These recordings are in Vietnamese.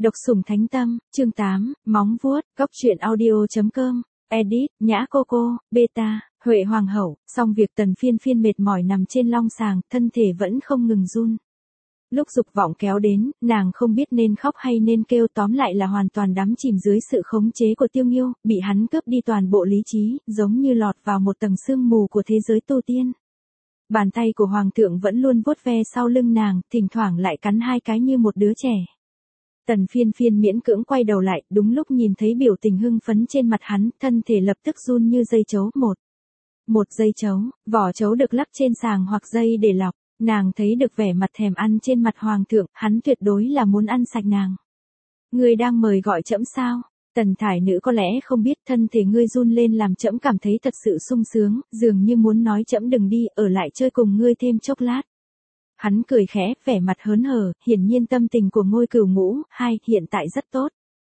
Độc sủng thánh tâm, chương 8, móng vuốt, góc truyện audio.com, edit, Nhã Coco, beta, Huệ Hoàng hậu, xong việc Tần Phiên Phiên mệt mỏi nằm trên long sàng, thân thể vẫn không ngừng run. Lúc dục vọng kéo đến, nàng không biết nên khóc hay nên kêu, tóm lại là hoàn toàn đắm chìm dưới sự khống chế của Tiêu Nghiêu, bị hắn cướp đi toàn bộ lý trí, giống như lọt vào một tầng sương mù của thế giới tu tiên. Bàn tay của Hoàng thượng vẫn luôn vuốt ve sau lưng nàng, thỉnh thoảng lại cắn hai cái như một đứa trẻ. Tần Phiên Phiên miễn cưỡng quay đầu lại, đúng lúc nhìn thấy biểu tình hưng phấn trên mặt hắn, thân thể lập tức run như dây trấu. Một dây trấu, vỏ trấu được lắc trên sàng hoặc dây để lọc, nàng thấy được vẻ mặt thèm ăn trên mặt Hoàng thượng, hắn tuyệt đối là muốn ăn sạch nàng. Ngươi đang mời gọi trẫm sao? Tần thải nữ có lẽ không biết, thân thể ngươi run lên làm trẫm cảm thấy thật sự sung sướng, dường như muốn nói trẫm đừng đi, ở lại chơi cùng ngươi thêm chốc lát. Hắn cười khẽ, vẻ mặt hớn hở, hiển nhiên tâm tình của Ngôi Cửu Ngũ, hiện tại rất tốt.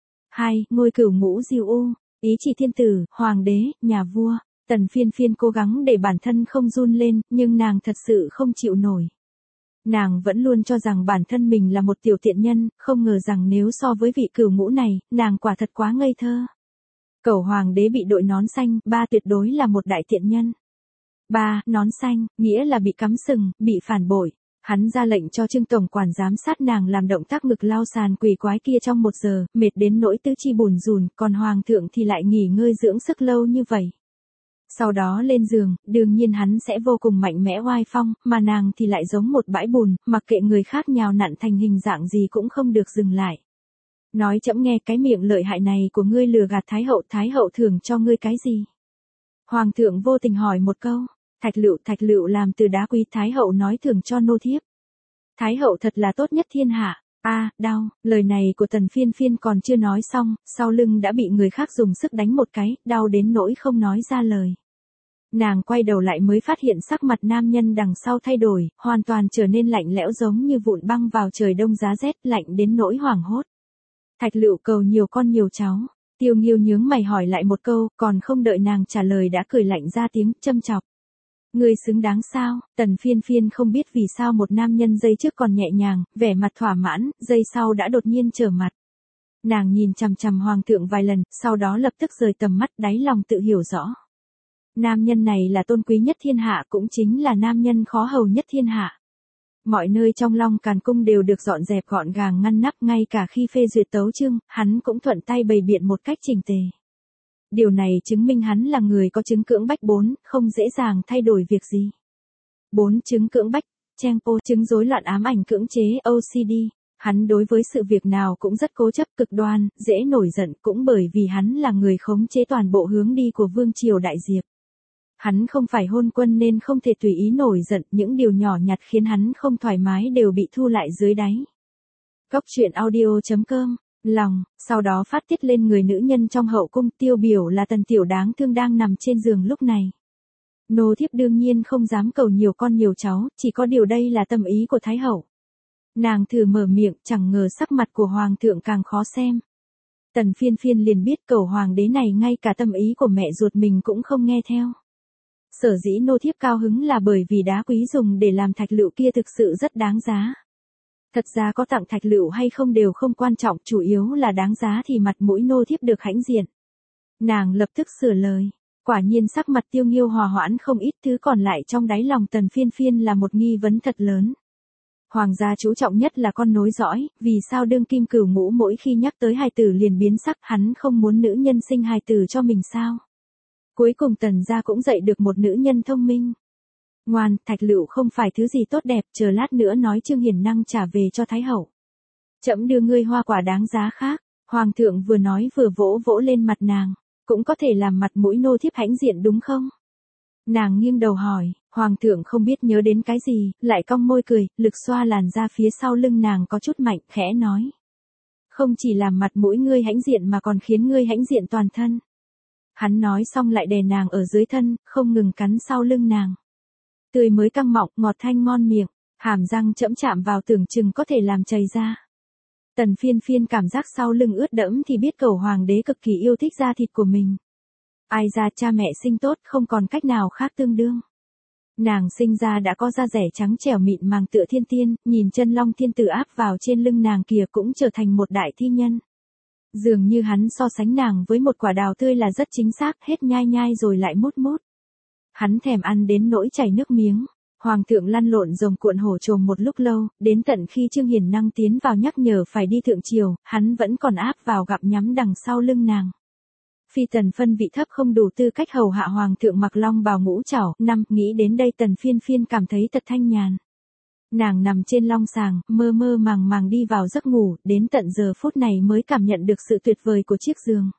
Ngôi Cửu Ngũ Diêu U, ý chỉ thiên tử, hoàng đế, nhà vua. Tần Phiên Phiên cố gắng để bản thân không run lên, nhưng nàng thật sự không chịu nổi. Nàng vẫn luôn cho rằng bản thân mình là một tiểu tiện nhân, không ngờ rằng nếu so với vị Cửu Ngũ này, nàng quả thật quá ngây thơ. Cẩu hoàng đế bị đội nón xanh, tuyệt đối là một đại tiện nhân. Nón xanh, nghĩa là bị cắm sừng, bị phản bội. Hắn ra lệnh cho Trương tổng quản giám sát nàng làm động tác ngực lao sàn quỷ quái kia trong 1 giờ, mệt đến nỗi tứ chi bùn rùn, còn Hoàng thượng thì lại nghỉ ngơi dưỡng sức lâu như vậy. Sau đó lên giường, đương nhiên hắn sẽ vô cùng mạnh mẽ oai phong, mà nàng thì lại giống một bãi bùn, mặc kệ người khác nhào nặn thành hình dạng gì cũng không được dừng lại. Nói trẫm nghe, cái miệng lợi hại này của ngươi lừa gạt Thái hậu thưởng cho ngươi cái gì? Hoàng thượng vô tình hỏi một câu. Thạch lựu làm từ đá quý, Thái hậu nói thưởng cho nô thiếp. Thái hậu thật là tốt nhất thiên hạ. Đau, lời này của Tần Phiên Phiên còn chưa nói xong, sau lưng đã bị người khác dùng sức đánh một cái, đau đến nỗi không nói ra lời. Nàng quay đầu lại mới phát hiện sắc mặt nam nhân đằng sau thay đổi, hoàn toàn trở nên lạnh lẽo giống như vụn băng vào trời đông giá rét, lạnh đến nỗi hoảng hốt. Thạch lựu cầu nhiều con nhiều cháu. Tiêu Nghiêu nhướng mày hỏi lại một câu, còn không đợi nàng trả lời đã cười lạnh ra tiếng, châm chọc. Ngươi xứng đáng sao? Tần Phiên Phiên không biết vì sao một nam nhân giây trước còn nhẹ nhàng, vẻ mặt thỏa mãn, giây sau đã đột nhiên trở mặt. Nàng nhìn chằm chằm Hoàng thượng vài lần, sau đó lập tức rời tầm mắt, đáy lòng tự hiểu rõ. Nam nhân này là tôn quý nhất thiên hạ, cũng chính là nam nhân khó hầu nhất thiên hạ. Mọi nơi trong Long Càn Cung đều được dọn dẹp gọn gàng ngăn nắp, ngay cả khi phê duyệt tấu chương, hắn cũng thuận tay bày biện một cách chỉnh tề. Điều này chứng minh hắn là người có chứng cưỡng bách 4, không dễ dàng thay đổi việc gì. 4 chứng cưỡng bách, Tempo, chứng rối loạn ám ảnh cưỡng chế, OCD. Hắn đối với sự việc nào cũng rất cố chấp, cực đoan, dễ nổi giận, cũng bởi vì hắn là người khống chế toàn bộ hướng đi của Vương triều Đại Diệp. Hắn không phải hôn quân nên không thể tùy ý nổi giận, những điều nhỏ nhặt khiến hắn không thoải mái đều bị thu lại dưới đáy. Góc truyện audio.com, lòng, sau đó phát tiết lên người nữ nhân trong hậu cung, tiêu biểu là Tần tiểu đáng thương đang nằm trên giường lúc này. Nô thiếp đương nhiên không dám cầu nhiều con nhiều cháu, chỉ có điều đây là tâm ý của Thái hậu. Nàng thử mở miệng, chẳng ngờ sắc mặt của Hoàng thượng càng khó xem. Tần Phiên Phiên liền biết cẩu hoàng đế này ngay cả tâm ý của mẹ ruột mình cũng không nghe theo. Sở dĩ nô thiếp cao hứng là bởi vì đá quý dùng để làm thạch lựu kia thực sự rất đáng giá. Thật ra có tặng thạch lựu hay không đều không quan trọng, chủ yếu là đáng giá thì mặt mũi nô thiếp được hãnh diện. Nàng lập tức sửa lời. Quả nhiên sắc mặt Tiêu Nghiêu hòa hoãn không ít, thứ còn lại trong đáy lòng Tần Phiên Phiên là một nghi vấn thật lớn. Hoàng gia chú trọng nhất là con nối dõi, vì sao đương kim Cửu Ngũ mỗi khi nhắc tới hài tử liền biến sắc, hắn không muốn nữ nhân sinh hài tử cho mình sao? Cuối cùng Tần gia cũng dạy được một nữ nhân thông minh. Ngoan, thạch lựu không phải thứ gì tốt đẹp, chờ lát nữa nói Trương Hiền Năng trả về cho Thái hậu. Trẫm đưa ngươi hoa quả đáng giá khác. Hoàng thượng vừa nói vừa vỗ vỗ lên mặt nàng, cũng có thể làm mặt mũi nô thiếp hãnh diện đúng không? Nàng nghiêng đầu hỏi, Hoàng thượng không biết nhớ đến cái gì, lại cong môi cười, lực xoa làn da phía sau lưng nàng có chút mạnh, khẽ nói. Không chỉ làm mặt mũi ngươi hãnh diện mà còn khiến ngươi hãnh diện toàn thân. Hắn nói xong lại đè nàng ở dưới thân, không ngừng cắn sau lưng nàng. Tươi mới căng mọng, ngọt thanh ngon miệng, hàm răng chẫm chạm vào tưởng chừng có thể làm chảy ra. Tần Phiên Phiên cảm giác sau lưng ướt đẫm thì biết cẩu hoàng đế cực kỳ yêu thích da thịt của mình. Ai ra cha mẹ sinh tốt không còn cách nào khác tương đương. Nàng sinh ra đã có da rẻ trắng trẻo mịn màng tựa thiên tiên, nhìn chân long thiên tử áp vào trên lưng nàng kìa cũng trở thành một đại thi nhân. Dường như hắn so sánh nàng với một quả đào tươi là rất chính xác, hết nhai nhai rồi lại mút mút. Hắn thèm ăn đến nỗi chảy nước miếng. Hoàng thượng lăn lộn rồng cuộn hổ trồm một lúc lâu, đến tận khi Trương Hiền Năng tiến vào nhắc nhở phải đi thượng triều, hắn vẫn còn áp vào gặm nhắm đằng sau lưng nàng. Phi Tần phân vị thấp không đủ tư cách hầu hạ hoàng thượng mặc long bào ngũ trảo, nghĩ đến đây Tần Phiên Phiên cảm thấy thật thanh nhàn. Nàng nằm trên long sàng, mơ mơ màng màng đi vào giấc ngủ, đến tận giờ phút này mới cảm nhận được sự tuyệt vời của chiếc giường.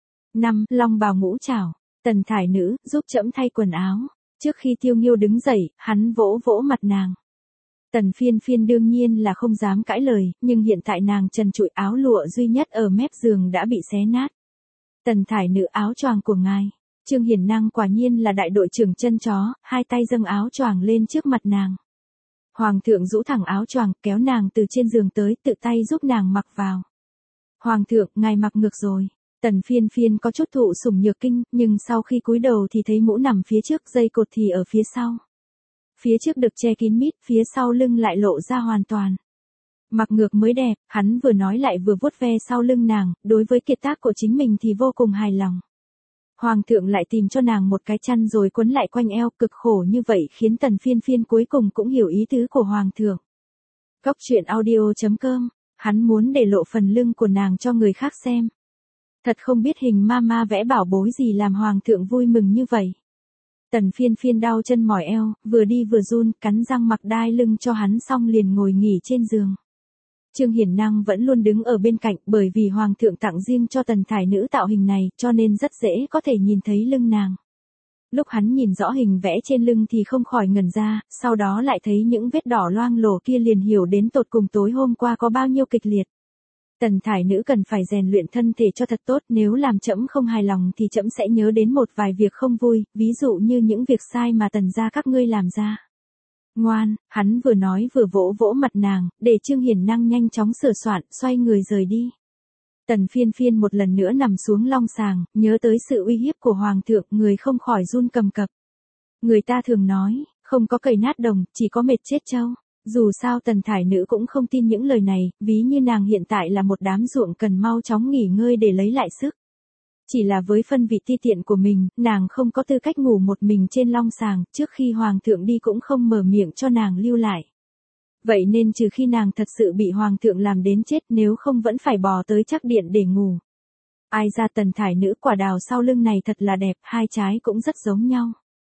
Long bào ngũ trảo, Tần thải nữ, giúp trẫm thay quần áo. Trước khi Tiêu Nghiêu đứng dậy, hắn vỗ vỗ mặt nàng. Tần Phiên Phiên đương nhiên là không dám cãi lời, nhưng hiện tại nàng trần trụi áo lụa duy nhất ở mép giường đã bị xé nát. Tần thải nữ, áo choàng của ngài. Trương Hiền Năng quả nhiên là đại đội trưởng chân chó, hai tay dâng áo choàng lên trước mặt nàng. Hoàng thượng rũ thẳng áo choàng, kéo nàng từ trên giường tới, tự tay giúp nàng mặc vào. Hoàng thượng, ngài mặc ngược rồi. Tần Phiên Phiên có chút thụ sủng nhược kinh, nhưng sau khi cúi đầu thì thấy mũ nằm phía trước, dây cột thì ở phía sau. Phía trước được che kín mít, phía sau lưng lại lộ ra hoàn toàn. Mặc ngược mới đẹp, hắn vừa nói lại vừa vuốt ve sau lưng nàng, đối với kiệt tác của chính mình thì vô cùng hài lòng. Hoàng thượng lại tìm cho nàng một cái chăn rồi quấn lại quanh eo, cực khổ như vậy khiến Tần Phiên Phiên cuối cùng cũng hiểu ý tứ của Hoàng thượng. Góc truyện audio.com, hắn muốn để lộ phần lưng của nàng cho người khác xem. Thật không biết hình ma vẽ bảo bối gì làm Hoàng thượng vui mừng như vậy. Tần Phiên Phiên đau chân mỏi eo, vừa đi vừa run, cắn răng mặc đai lưng cho hắn xong liền ngồi nghỉ trên giường. Trương Hiền Năng vẫn luôn đứng ở bên cạnh, bởi vì Hoàng thượng tặng riêng cho Tần thải nữ tạo hình này, cho nên rất dễ có thể nhìn thấy lưng nàng. Lúc hắn nhìn rõ hình vẽ trên lưng thì không khỏi ngẩn ra, sau đó lại thấy những vết đỏ loang lổ kia liền hiểu đến tột cùng tối hôm qua có bao nhiêu kịch liệt. Tần thải nữ cần phải rèn luyện thân thể cho thật tốt, nếu làm trẫm không hài lòng thì trẫm sẽ nhớ đến một vài việc không vui, ví dụ như những việc sai mà Tần gia các ngươi làm ra. Ngoan, hắn vừa nói vừa vỗ vỗ mặt nàng, để Trương Hiền Năng nhanh chóng sửa soạn, xoay người rời đi. Tần Phiên Phiên một lần nữa nằm xuống long sàng, nhớ tới sự uy hiếp của Hoàng thượng, người không khỏi run cầm cập. Người ta thường nói, không có cày nát đồng, chỉ có mệt chết trâu. Dù sao Tần thải nữ cũng không tin những lời này, ví như nàng hiện tại là một đám ruộng cần mau chóng nghỉ ngơi để lấy lại sức. Chỉ là với phân vị ti tiện của mình, nàng không có tư cách ngủ một mình trên long sàng, trước khi Hoàng thượng đi cũng không mở miệng cho nàng lưu lại. Vậy nên trừ khi nàng thật sự bị Hoàng thượng làm đến chết, nếu không vẫn phải bò tới trắc điện để ngủ. Ai ra Tần thải nữ, quả đào sau lưng này thật là đẹp, hai trái cũng rất giống nhau.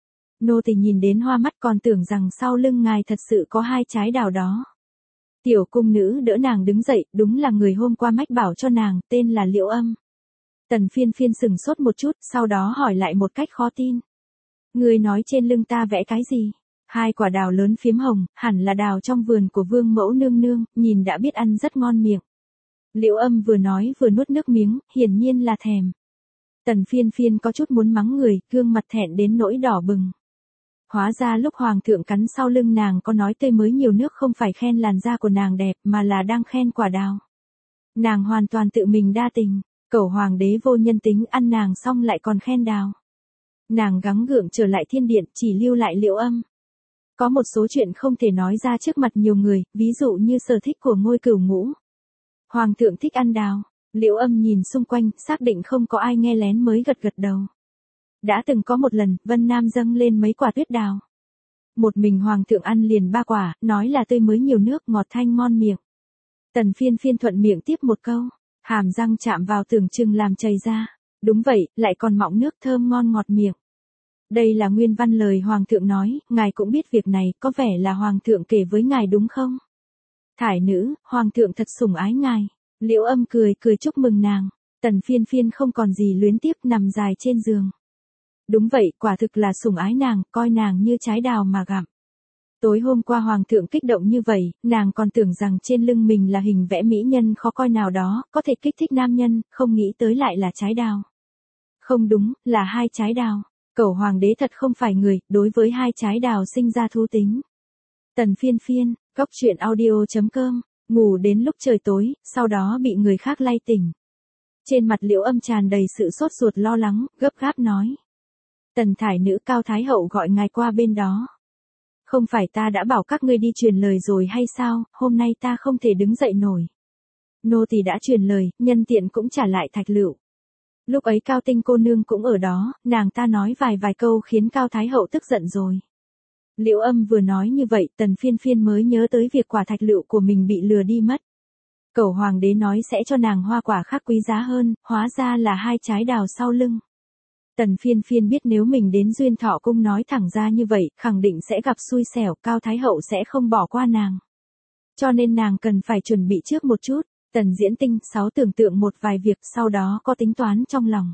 Nô tỳ nhìn đến hoa mắt còn tưởng rằng sau lưng ngài thật sự có hai trái đào đó. Tiểu cung nữ đỡ nàng đứng dậy, đúng là người hôm qua mách bảo cho nàng, tên là Liễu Âm. Tần Phiên Phiên sừng sốt một chút, sau đó hỏi lại một cách khó tin. Người nói trên lưng ta vẽ cái gì? Hai quả đào lớn phiếm hồng, hẳn là đào trong vườn của Vương mẫu nương nương, nhìn đã biết ăn rất ngon miệng. Liễu Âm vừa nói vừa nuốt nước miếng, hiển nhiên là thèm. Tần Phiên Phiên có chút muốn mắng người, gương mặt thẹn đến nỗi đỏ bừng. Hóa ra lúc Hoàng thượng cắn sau lưng nàng có nói tươi mới nhiều nước không phải khen làn da của nàng đẹp mà là đang khen quả đào. Nàng hoàn toàn tự mình đa tình, cẩu Hoàng đế vô nhân tính, ăn nàng xong lại còn khen đào. Nàng gắng gượng trở lại thiên điện, chỉ lưu lại Liễu Âm. Có một số chuyện không thể nói ra trước mặt nhiều người, ví dụ như sở thích của Ngôi Cửu Ngũ. Hoàng thượng thích ăn đào. Liễu Âm nhìn xung quanh, xác định không có ai nghe lén mới gật gật đầu. Đã từng có một lần, Vân Nam dâng lên mấy quả tuyết đào. Một mình Hoàng thượng ăn liền 3 quả, nói là tươi mới nhiều nước, ngọt thanh ngon miệng. Tần Phiên Phiên thuận miệng tiếp một câu, hàm răng chạm vào tưởng chừng làm chảy ra. Đúng vậy, lại còn mọng nước thơm ngon ngọt miệng. Đây là nguyên văn lời Hoàng thượng nói, ngài cũng biết việc này, có vẻ là Hoàng thượng kể với ngài đúng không? Thải nữ, Hoàng thượng thật sủng ái ngài. Liễu Âm cười chúc mừng nàng. Tần Phiên Phiên không còn gì luyến tiếc, nằm dài trên giường. Đúng vậy, quả thực là sủng ái nàng, coi nàng như trái đào mà gặm. Tối hôm qua Hoàng thượng kích động như vậy, nàng còn tưởng rằng trên lưng mình là hình vẽ mỹ nhân khó coi nào đó, có thể kích thích nam nhân, không nghĩ tới lại là trái đào. Không đúng, là hai trái đào. Cẩu Hoàng đế thật không phải người, đối với hai trái đào sinh ra thú tính. Tần Phiên Phiên, góc truyện audio.com, ngủ đến lúc trời tối, sau đó bị người khác lay tỉnh. Trên mặt Liễu Âm tràn đầy sự sốt ruột lo lắng, gấp gáp nói. Tần thải nữ, Cao Thái hậu gọi ngài qua bên đó. Không phải ta đã bảo các ngươi đi truyền lời rồi hay sao, hôm nay ta không thể đứng dậy nổi. Nô tỳ đã truyền lời, nhân tiện cũng trả lại thạch lựu. Lúc ấy Cao Tinh cô nương cũng ở đó, nàng ta nói vài câu khiến Cao Thái hậu tức giận rồi. Liễu Âm vừa nói như vậy, Tần Phiên Phiên mới nhớ tới việc quả thạch lựu của mình bị lừa đi mất. Cẩu hoàng đế nói sẽ cho nàng hoa quả khác quý giá hơn, hóa ra là 2 trái đào sau lưng. Tần Phiên Phiên biết nếu mình đến Duyên Thọ cung nói thẳng ra như vậy, khẳng định sẽ gặp xui xẻo, Cao Thái hậu sẽ không bỏ qua nàng. Cho nên nàng cần phải chuẩn bị trước một chút. Tần Diễn Tinh, 6 tưởng tượng một vài việc, sau đó có tính toán trong lòng.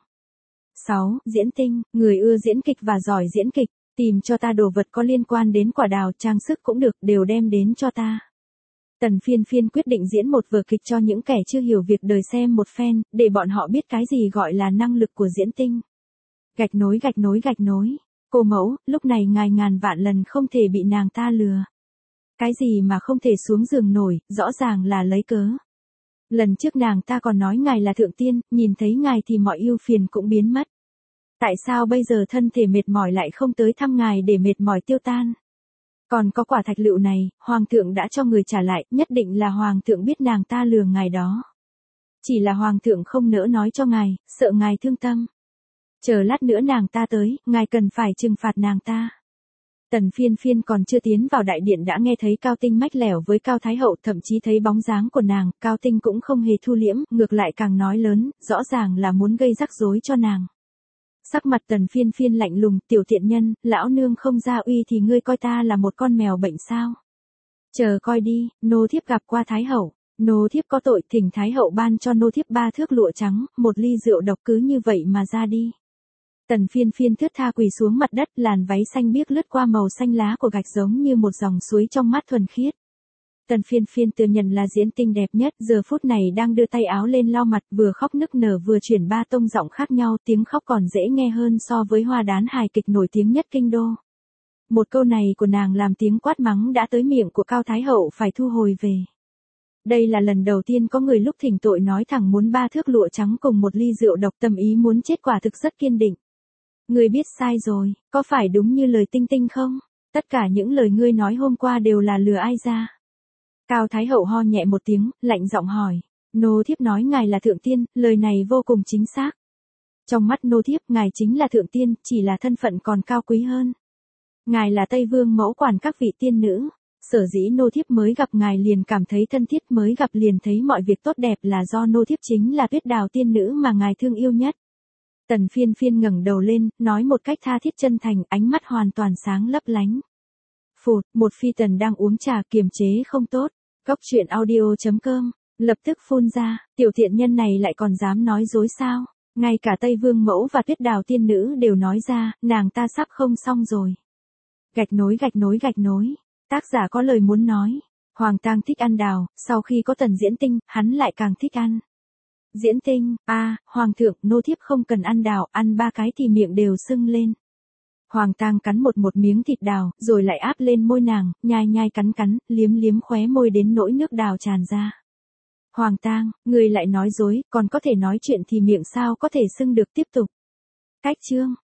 6. Diễn Tinh, người ưa diễn kịch và giỏi diễn kịch, tìm cho ta đồ vật có liên quan đến quả đào, trang sức cũng được, đều đem đến cho ta. Tần Phiên Phiên quyết định diễn một vở kịch cho những kẻ chưa hiểu việc đời xem một phen, để bọn họ biết cái gì gọi là năng lực của diễn tinh. Gạch nối. Cô mẫu, lúc này ngài ngàn vạn lần không thể bị nàng ta lừa. Cái gì mà không thể xuống giường nổi, rõ ràng là lấy cớ. Lần trước nàng ta còn nói ngài là thượng tiên, nhìn thấy ngài thì mọi ưu phiền cũng biến mất. Tại sao bây giờ thân thể mệt mỏi lại không tới thăm ngài để mệt mỏi tiêu tan? Còn có quả thạch lựu này, hoàng thượng đã cho người trả lại, nhất định là hoàng thượng biết nàng ta lừa ngài đó. Chỉ là hoàng thượng không nỡ nói cho ngài, sợ ngài thương tâm. Chờ lát nữa nàng ta tới, ngài cần phải trừng phạt nàng ta. Tần Phiên Phiên còn chưa tiến vào đại điện đã nghe thấy Cao Tinh mách lẻo với Cao Thái hậu, thậm chí thấy bóng dáng của nàng, Cao Tinh cũng không hề thu liễm, ngược lại càng nói lớn, rõ ràng là muốn gây rắc rối cho nàng. Sắc mặt Tần Phiên Phiên lạnh lùng, tiểu tiện nhân, lão nương không ra uy thì ngươi coi ta là một con mèo bệnh sao? Chờ coi đi, nô thiếp gặp qua Thái hậu, nô thiếp có tội, thỉnh Thái hậu ban cho nô thiếp 3 thước lụa trắng, 1 ly rượu độc, cứ như vậy mà ra đi. Tần Phiên Phiên thướt tha quỳ xuống mặt đất, làn váy xanh biếc lướt qua màu xanh lá của gạch giống như một dòng suối trong mắt thuần khiết. Tần Phiên Phiên tự nhận là diễn tinh đẹp nhất, giờ phút này đang đưa tay áo lên lau mặt, vừa khóc nức nở vừa chuyển 3 tông giọng khác nhau, tiếng khóc còn dễ nghe hơn so với hoa đán hài kịch nổi tiếng nhất kinh đô. Một câu này của nàng làm tiếng quát mắng đã tới miệng của Cao Thái hậu phải thu hồi về. Đây là lần đầu tiên có người lúc thỉnh tội nói thẳng muốn 3 thước lụa trắng cùng 1 ly rượu độc, tâm ý muốn chết quả thực rất kiên định. Ngươi biết sai rồi, có phải đúng như lời Tinh Tinh không? Tất cả những lời ngươi nói hôm qua đều là lừa ai ra? Cao Thái hậu ho nhẹ một tiếng, lạnh giọng hỏi. Nô thiếp nói ngài là thượng tiên, lời này vô cùng chính xác. Trong mắt nô thiếp, ngài chính là thượng tiên, chỉ là thân phận còn cao quý hơn. Ngài là Tây Vương mẫu quản các vị tiên nữ. Sở dĩ nô thiếp mới gặp ngài liền cảm thấy thân thiết, mới gặp liền thấy mọi việc tốt đẹp là do nô thiếp chính là Tuyết Đào tiên nữ mà ngài thương yêu nhất. Tần Phiên Phiên ngẩng đầu lên, nói một cách tha thiết chân thành, ánh mắt hoàn toàn sáng lấp lánh. Phụt, một phi tần đang uống trà kiềm chế không tốt. Cốc truyện audio.com, lập tức phun ra, tiểu thiện nhân này lại còn dám nói dối sao? Ngay cả Tây Vương mẫu và Tuyết Đào tiên nữ đều nói ra, nàng ta sắp không xong rồi. Gạch nối. Tác giả có lời muốn nói. Hoàng tang thích ăn đào, sau khi có Tần Diễn Tinh, hắn lại càng thích ăn. Diễn Tinh, hoàng thượng, nô thiếp không cần ăn đào, ăn 3 cái thì miệng đều sưng lên. Hoàng tang cắn một miếng thịt đào, rồi lại áp lên môi nàng, nhai cắn, liếm khóe môi đến nỗi nước đào tràn ra. Hoàng tang, người lại nói dối, còn có thể nói chuyện thì miệng sao có thể sưng được, tiếp tục. Cách chương.